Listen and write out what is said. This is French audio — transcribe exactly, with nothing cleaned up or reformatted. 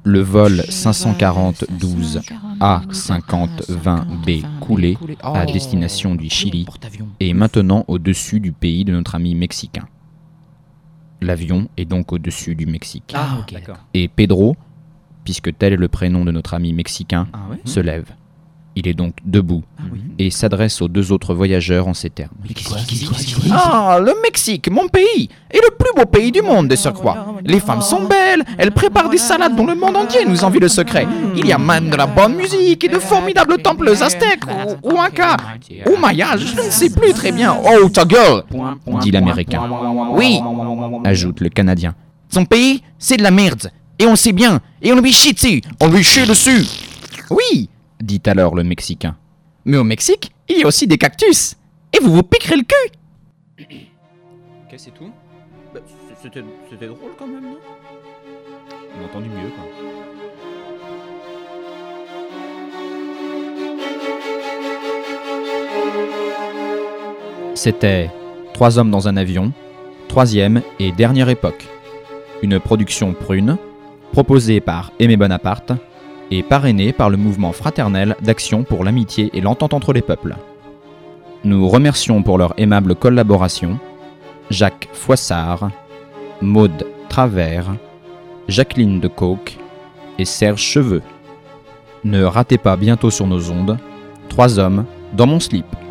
Le vol cinq cent quarante douze A cinquante vingt B coulé à destination du Chili est maintenant au-dessus du pays de notre ami mexicain. L'avion est donc au-dessus du Mexique. Ah, ok, d'accord. Et Pedro, puisque tel est le prénom de notre ami mexicain, Ah ouais se lève. Il est donc debout Ah oui. et s'adresse aux deux autres voyageurs en ces termes. Mais qu'est-ce qu'il dit? Ah, le Mexique, mon pays, est le plus beau pays du monde de surcroît. Les femmes sont belles, elles préparent des salades dont le monde entier nous envie le secret. Il y a même de la bonne musique et de formidables temples aztèques ou, ou incas ou mayas, je ne sais plus très bien. Oh, ta gueule, Dit l'Américain. oui, Ajoute le Canadien. son pays, c'est de la merde. Et on sait bien, et on lui chie dessus, on lui chie dessus. Oui, Dit alors le Mexicain. mais au Mexique, il y a aussi des cactus. Et vous vous piquerez le cul. Ok, c'est tout. C'était, c'était drôle quand même, non? On a entendu mieux, quoi. C'était Trois hommes dans un avion, troisième et dernière époque. Une production prune, proposée par Aimé Bonaparte et parrainée par le mouvement fraternel d'action pour l'amitié et l'entente entre les peuples. Nous remercions pour leur aimable collaboration Jacques Foissard, Maude Travers, Jacqueline de Coke et Serge Cheveux. Ne ratez pas bientôt sur nos ondes Trois hommes dans mon slip.